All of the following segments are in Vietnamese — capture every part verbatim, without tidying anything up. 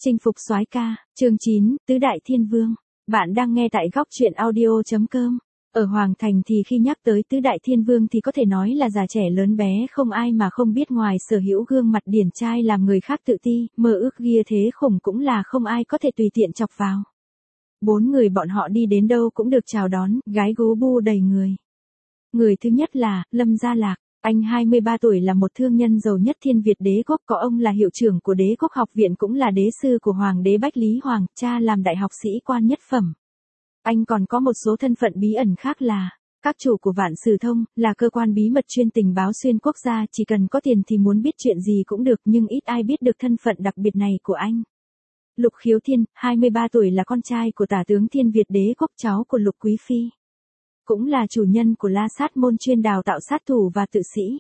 Chinh phục soái ca, chương chín, Tứ Đại Thiên Vương. Bạn đang nghe tại góc truyện audio.com. Ở Hoàng Thành thì khi nhắc tới Tứ Đại Thiên Vương thì có thể nói là già trẻ lớn bé không ai mà không biết, ngoài sở hữu gương mặt điển trai làm người khác tự ti, mơ ước ghia thế khủng cũng là không ai có thể tùy tiện chọc vào. Bốn người bọn họ đi đến đâu cũng được chào đón, gái gú bu đầy người. Người thứ nhất là Lâm Gia Lạc. Anh hai mươi ba tuổi, là một thương nhân giàu nhất Thiên Việt đế quốc, có ông là hiệu trưởng của đế quốc học viện, cũng là đế sư của Hoàng đế Bách Lý Hoàng, cha làm đại học sĩ quan nhất phẩm. Anh còn có một số thân phận bí ẩn khác là các chủ của Vạn Sử Thông, là cơ quan bí mật chuyên tình báo xuyên quốc gia, chỉ cần có tiền thì muốn biết chuyện gì cũng được, nhưng ít ai biết được thân phận đặc biệt này của anh. Lục Khiếu Thiên, hai mươi ba tuổi, là con trai của tả tướng Thiên Việt đế quốc, cháu của Lục Quý Phi. Cũng là chủ nhân của La Sát môn chuyên đào tạo sát thủ và tự sĩ.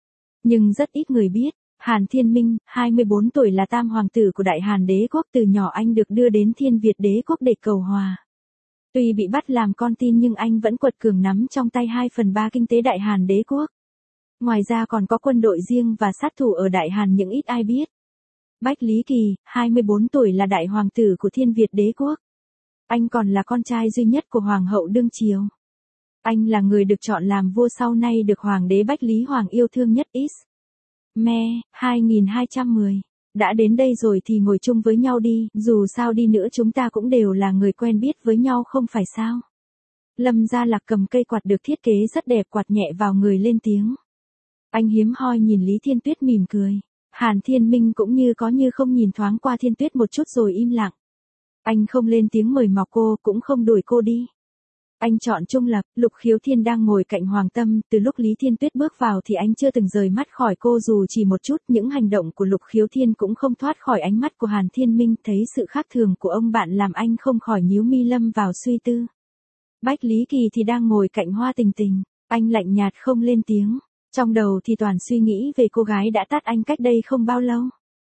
Nhưng rất ít người biết, Hàn Thiên Minh, hai mươi bốn tuổi, là tam hoàng tử của Đại Hàn đế quốc, từ nhỏ anh được đưa đến Thiên Việt đế quốc để cầu hòa. Tuy bị bắt làm con tin nhưng anh vẫn quật cường nắm trong tay hai phần ba kinh tế Đại Hàn đế quốc. Ngoài ra còn có quân đội riêng và sát thủ ở Đại Hàn nhưng ít ai biết. Bách Lý Kỳ, hai mươi bốn tuổi, là đại hoàng tử của Thiên Việt đế quốc. Anh còn là con trai duy nhất của Hoàng hậu đương triều. Anh là người được chọn làm vua sau này được Hoàng đế Bách Lý Hoàng yêu thương nhất. Is. Me, hai nghìn hai trăm mười. Đã đến đây rồi thì ngồi chung với nhau đi, dù sao đi nữa chúng ta cũng đều là người quen biết với nhau không phải sao. Lâm Gia Lạc cầm cây quạt được thiết kế rất đẹp, quạt nhẹ vào người lên tiếng. Anh hiếm hoi nhìn Lý Thiên Tuyết mỉm cười. Hàn Thiên Minh cũng như có như không nhìn thoáng qua Thiên Tuyết một chút rồi im lặng. Anh không lên tiếng mời mọc cô, cũng không đuổi cô đi. Anh chọn trung lập. Lục Khiếu Thiên đang ngồi cạnh Hoàng Tâm, từ lúc Lý Thiên Tuyết bước vào thì anh chưa từng rời mắt khỏi cô dù chỉ một chút, những hành động của Lục Khiếu Thiên cũng không thoát khỏi ánh mắt của Hàn Thiên Minh, thấy sự khác thường của ông bạn làm anh không khỏi nhíu mi lâm vào suy tư. Bách Lý Kỳ thì đang ngồi cạnh Hoa Tình Tình, anh lạnh nhạt không lên tiếng, trong đầu thì toàn suy nghĩ về cô gái đã tát anh cách đây không bao lâu.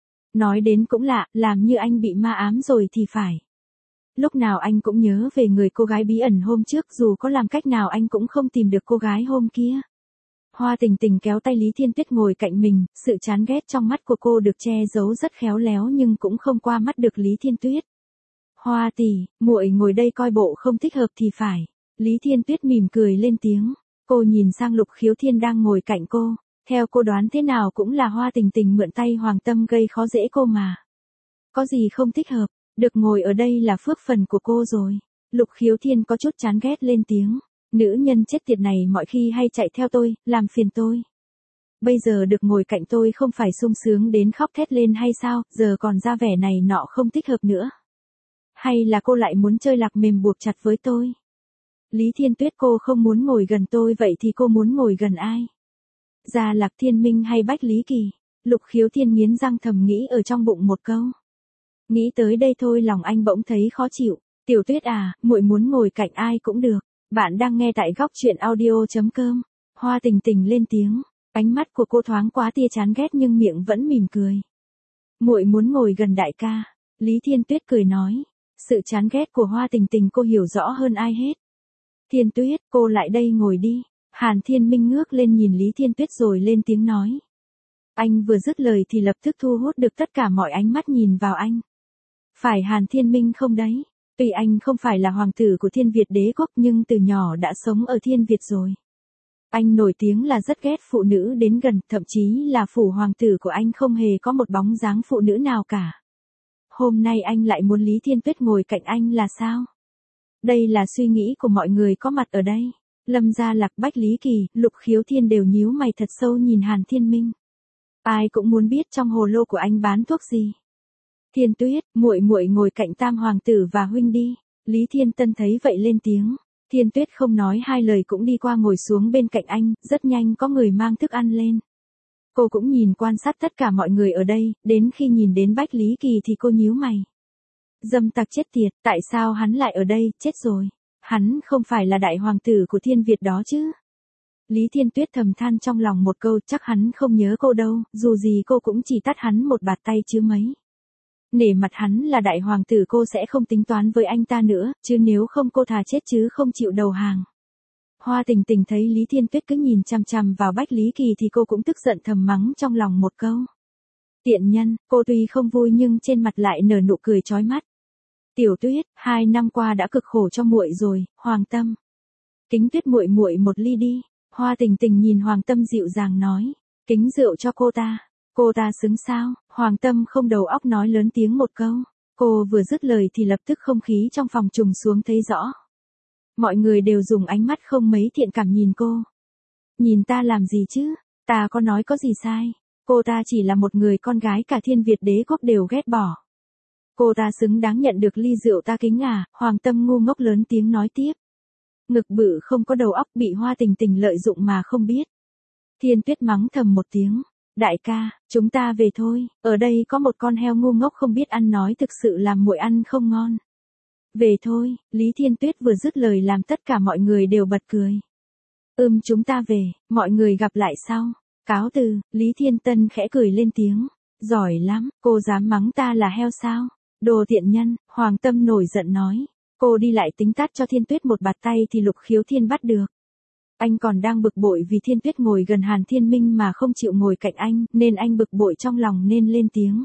Nói đến cũng lạ, làm như anh bị ma ám rồi thì phải. Lúc nào anh cũng nhớ về người cô gái bí ẩn hôm trước, dù có làm cách nào anh cũng không tìm được cô gái hôm kia. Hoa Tình Tình kéo tay Lý Thiên Tuyết ngồi cạnh mình, sự chán ghét trong mắt của cô được che giấu rất khéo léo nhưng cũng không qua mắt được Lý Thiên Tuyết. Hoa tỷ, muội ngồi đây coi bộ không thích hợp thì phải. Lý Thiên Tuyết mỉm cười lên tiếng. Cô nhìn sang Lục Khiếu Thiên đang ngồi cạnh cô, theo cô đoán thế nào cũng là Hoa Tình Tình mượn tay Hoàng Tâm gây khó dễ cô mà. Có gì không thích hợp? Được ngồi ở đây là phước phần của cô rồi. Lục Khiếu Thiên có chút chán ghét lên tiếng. Nữ nhân chết tiệt này mọi khi hay chạy theo tôi, làm phiền tôi. Bây giờ được ngồi cạnh tôi không phải sung sướng đến khóc thét lên hay sao, giờ còn ra vẻ này nọ không thích hợp nữa. Hay là cô lại muốn chơi lạc mềm buộc chặt với tôi? Lý Thiên Tuyết, cô không muốn ngồi gần tôi, vậy thì cô muốn ngồi gần ai? Gia Lạc, Thiên Minh hay Bách Lý Kỳ? Lục Khiếu Thiên nghiến răng thầm nghĩ ở trong bụng một câu. Nghĩ tới đây thôi lòng anh bỗng thấy khó chịu. Tiểu Tuyết à, muội muốn ngồi cạnh ai cũng được. Bạn đang nghe tại góc truyện audio.com. Hoa Tình Tình lên tiếng. Ánh mắt của cô thoáng quá tia chán ghét nhưng miệng vẫn mỉm cười. Muội muốn ngồi gần đại ca. Lý Thiên Tuyết cười nói. Sự chán ghét của Hoa Tình Tình cô hiểu rõ hơn ai hết. Thiên Tuyết, cô lại đây ngồi đi. Hàn Thiên Minh ngước lên nhìn Lý Thiên Tuyết rồi lên tiếng nói. Anh vừa dứt lời thì lập tức thu hút được tất cả mọi ánh mắt nhìn vào anh. Phải Hàn Thiên Minh không đấy? Tuy anh không phải là hoàng tử của Thiên Việt đế quốc nhưng từ nhỏ đã sống ở Thiên Việt rồi. Anh nổi tiếng là rất ghét phụ nữ đến gần, thậm chí là phủ hoàng tử của anh không hề có một bóng dáng phụ nữ nào cả. Hôm nay anh lại muốn Lý Thiên Tuyết ngồi cạnh anh là sao? Đây là suy nghĩ của mọi người có mặt ở đây. Lâm Gia Lạc, Bách Lý Kỳ, Lục Khiếu Thiên đều nhíu mày thật sâu nhìn Hàn Thiên Minh. Ai cũng muốn biết trong hồ lô của anh bán thuốc gì. Thiên Tuyết, muội muội ngồi cạnh tam hoàng tử và huynh đi. Lý Thiên Tân thấy vậy lên tiếng. Thiên Tuyết không nói hai lời cũng đi qua ngồi xuống bên cạnh anh, rất nhanh có người mang thức ăn lên. Cô cũng nhìn quan sát tất cả mọi người ở đây, đến khi nhìn đến Bách Lý Kỳ thì cô nhíu mày. Dâm tặc chết tiệt, tại sao hắn lại ở đây, chết rồi. Hắn không phải là đại hoàng tử của Thiên Việt đó chứ. Lý Thiên Tuyết thầm than trong lòng một câu, chắc hắn không nhớ cô đâu, dù gì cô cũng chỉ tát hắn một bạt tay chứ mấy. Nể mặt hắn là đại hoàng tử cô sẽ không tính toán với anh ta nữa, chứ nếu không cô thà chết chứ không chịu đầu hàng. Hoa Tình Tình thấy Lý Thiên Tuyết cứ nhìn chằm chằm vào Bách Lý Kỳ thì cô cũng tức giận thầm mắng trong lòng một câu. Tiện nhân, cô tuy không vui nhưng trên mặt lại nở nụ cười chói mắt. Tiểu Tuyết, hai năm qua đã cực khổ cho muội rồi, Hoàng Tâm. Kính Tuyết muội muội một ly đi. Hoa Tình Tình nhìn Hoàng Tâm dịu dàng nói, kính rượu cho cô ta. Cô ta xứng sao? Hoàng Tâm không đầu óc nói lớn tiếng một câu. Cô vừa dứt lời thì lập tức không khí trong phòng trùng xuống thấy rõ. Mọi người đều dùng ánh mắt không mấy thiện cảm nhìn cô. Nhìn ta làm gì chứ? Ta có nói có gì sai? Cô ta chỉ là một người con gái cả thiên Việt đế quốc đều ghét bỏ. Cô ta xứng đáng nhận được ly rượu ta kính à? Hoàng Tâm ngu ngốc lớn tiếng nói tiếp. Ngực bự không có đầu óc bị Hoa Tình Tình lợi dụng mà không biết. Thiên Tuyết mắng thầm một tiếng. Đại ca, chúng ta về thôi, ở đây có một con heo ngu ngốc không biết ăn nói thực sự làm muội ăn không ngon. Về thôi, Lý Thiên Tuyết vừa dứt lời làm tất cả mọi người đều bật cười. Ừm chúng ta về, mọi người gặp lại sau. Cáo từ, Lý Thiên Tân khẽ cười lên tiếng. Giỏi lắm, cô dám mắng ta là heo sao? Đồ tiện nhân, Hoàng Tâm nổi giận nói. Cô đi lại tính tát cho Thiên Tuyết một bạt tay thì Lục Khiếu Thiên bắt được. Anh còn đang bực bội vì Thiên Tuyết ngồi gần Hàn Thiên Minh mà không chịu ngồi cạnh anh, nên anh bực bội trong lòng nên lên tiếng.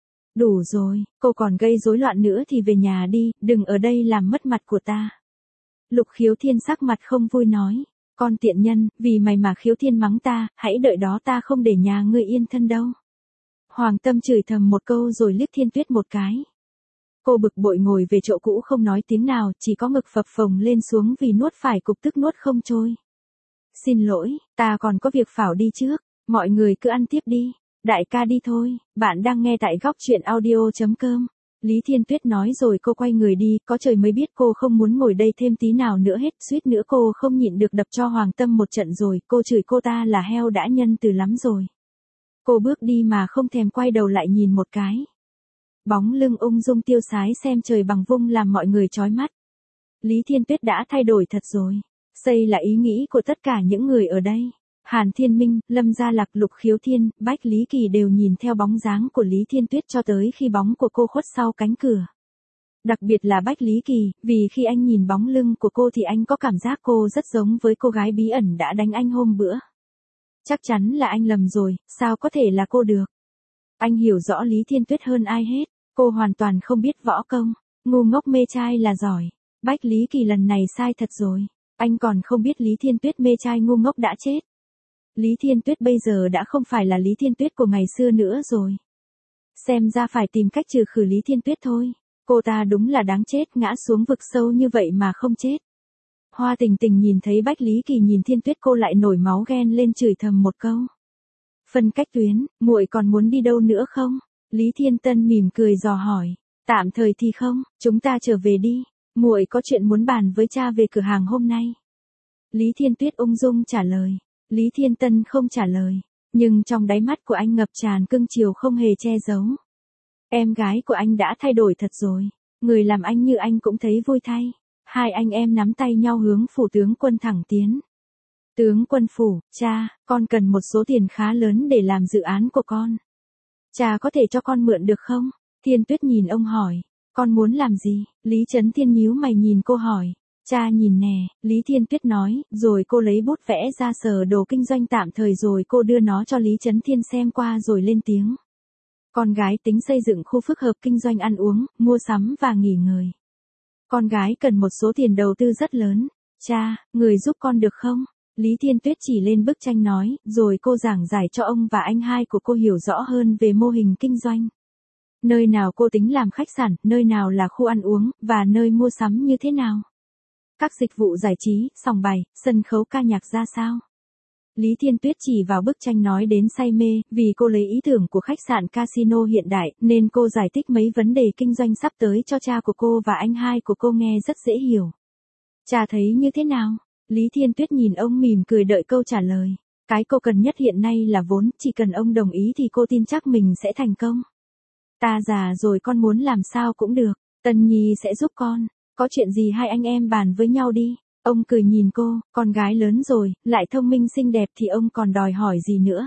Đủ rồi, cô còn gây rối loạn nữa thì về nhà đi, đừng ở đây làm mất mặt của ta. Lục Khiếu Thiên sắc mặt không vui nói. Con tiện nhân, vì mày mà Khiếu Thiên mắng ta, hãy đợi đó ta không để nhà ngươi yên thân đâu. Hoàng Tâm chửi thầm một câu rồi liếc Thiên Tuyết một cái. Cô bực bội ngồi về chỗ cũ không nói tiếng nào, chỉ có ngực phập phồng lên xuống vì nuốt phải cục tức nuốt không trôi. Xin lỗi, ta còn có việc phảo đi trước, mọi người cứ ăn tiếp đi. Đại ca đi thôi, bạn đang nghe tại góc truyện audio chấm com. Lý Thiên Tuyết nói rồi cô quay người đi, có trời mới biết cô không muốn ngồi đây thêm tí nào nữa hết, suýt nữa cô không nhịn được đập cho Hoàng Tâm một trận rồi, cô chửi cô ta là heo đã nhân từ lắm rồi. Cô bước đi mà không thèm quay đầu lại nhìn một cái. Bóng lưng ung dung tiêu sái xem trời bằng vung làm mọi người chói mắt. Lý Thiên Tuyết đã thay đổi thật rồi. Đây là ý nghĩ của tất cả những người ở đây. Hàn Thiên Minh, Lâm Gia Lạc, Lục Khiếu Thiên, Bách Lý Kỳ đều nhìn theo bóng dáng của Lý Thiên Tuyết cho tới khi bóng của cô khuất sau cánh cửa. Đặc biệt là Bách Lý Kỳ, vì khi anh nhìn bóng lưng của cô thì anh có cảm giác cô rất giống với cô gái bí ẩn đã đánh anh hôm bữa. Chắc chắn là anh lầm rồi, sao có thể là cô được. Anh hiểu rõ Lý Thiên Tuyết hơn ai hết, cô hoàn toàn không biết võ công, ngu ngốc mê trai là giỏi. Bách Lý Kỳ lần này sai thật rồi, anh còn không biết Lý Thiên Tuyết mê trai ngu ngốc đã chết. Lý Thiên Tuyết bây giờ đã không phải là Lý Thiên Tuyết của ngày xưa nữa rồi. Xem ra phải tìm cách trừ khử Lý Thiên Tuyết thôi. Cô ta đúng là đáng chết, ngã xuống vực sâu như vậy mà không chết. Hoa Tình Tình nhìn thấy Bách Lý Kỳ nhìn Thiên Tuyết cô lại nổi máu ghen lên chửi thầm một câu. Phân cách tuyến, muội còn muốn đi đâu nữa không? Lý Thiên Tân mỉm cười dò hỏi. Tạm thời thì không, chúng ta trở về đi. Muội có chuyện muốn bàn với cha về cửa hàng hôm nay. Lý Thiên Tuyết ung dung trả lời. Lý Thiên Tân không trả lời, nhưng trong đáy mắt của anh ngập tràn cưng chiều không hề che giấu. Em gái của anh đã thay đổi thật rồi, người làm anh như anh cũng thấy vui thay. Hai anh em nắm tay nhau hướng phủ tướng quân thẳng tiến. Tướng quân phủ, cha, con cần một số tiền khá lớn để làm dự án của con. Cha có thể cho con mượn được không? Thiên Tuyết nhìn ông hỏi, con muốn làm gì? Lý Trấn Thiên nhíu mày nhìn cô hỏi. Cha nhìn nè, Lý Thiên Tuyết nói, rồi cô lấy bút vẽ ra sở đồ kinh doanh tạm thời rồi cô đưa nó cho Lý Trấn Thiên xem qua rồi lên tiếng. Con gái tính xây dựng khu phức hợp kinh doanh ăn uống, mua sắm và nghỉ ngơi. Con gái cần một số tiền đầu tư rất lớn. Cha, người giúp con được không? Lý Thiên Tuyết chỉ lên bức tranh nói, rồi cô giảng giải cho ông và anh hai của cô hiểu rõ hơn về mô hình kinh doanh. Nơi nào cô tính làm khách sạn, nơi nào là khu ăn uống, và nơi mua sắm như thế nào. Các dịch vụ giải trí, sòng bài, sân khấu ca nhạc ra sao? Lý Thiên Tuyết chỉ vào bức tranh nói đến say mê, vì cô lấy ý tưởng của khách sạn casino hiện đại, nên cô giải thích mấy vấn đề kinh doanh sắp tới cho cha của cô và anh hai của cô nghe rất dễ hiểu. Cha thấy như thế nào? Lý Thiên Tuyết nhìn ông mỉm cười đợi câu trả lời. Cái cô cần nhất hiện nay là vốn, chỉ cần ông đồng ý thì cô tin chắc mình sẽ thành công. Ta già rồi con muốn làm sao cũng được, Tân Nhi sẽ giúp con. Có chuyện gì hai anh em bàn với nhau đi. Ông cười nhìn cô, con gái lớn rồi, lại thông minh xinh đẹp thì ông còn đòi hỏi gì nữa.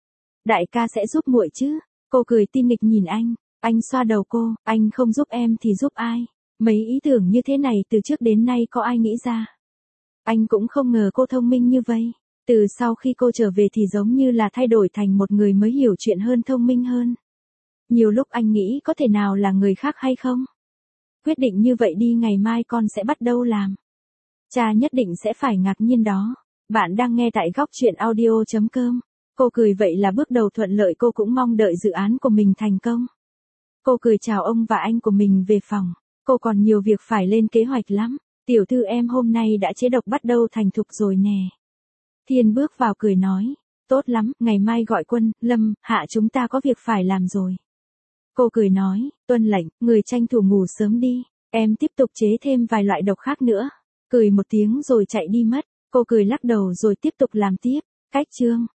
Đại ca sẽ giúp muội chứ. Cô cười tinh nghịch nhìn anh, anh xoa đầu cô, anh không giúp em thì giúp ai. Mấy ý tưởng như thế này từ trước đến nay có ai nghĩ ra. Anh cũng không ngờ cô thông minh như vậy. Từ sau khi cô trở về thì giống như là thay đổi thành một người mới hiểu chuyện hơn thông minh hơn. Nhiều lúc anh nghĩ có thể nào là người khác hay không? Quyết định như vậy đi, ngày mai con sẽ bắt đầu làm. Cha nhất định sẽ phải ngạc nhiên đó. Bạn đang nghe tại góc chuyện audio chấm com. Cô cười vậy là bước đầu thuận lợi, cô cũng mong đợi dự án của mình thành công. Cô cười chào ông và anh của mình về phòng. Cô còn nhiều việc phải lên kế hoạch lắm. Tiểu thư em hôm nay đã chế độc bắt đầu thành thục rồi nè. Thiên bước vào cười nói. Tốt lắm, ngày mai gọi Quân, Lâm, Hạ chúng ta có việc phải làm rồi. Cô cười nói, tuân lệnh, người tranh thủ ngủ sớm đi. Em tiếp tục chế thêm vài loại độc khác nữa. Cười một tiếng rồi chạy đi mất. Cô cười lắc đầu rồi tiếp tục làm tiếp. Cách chương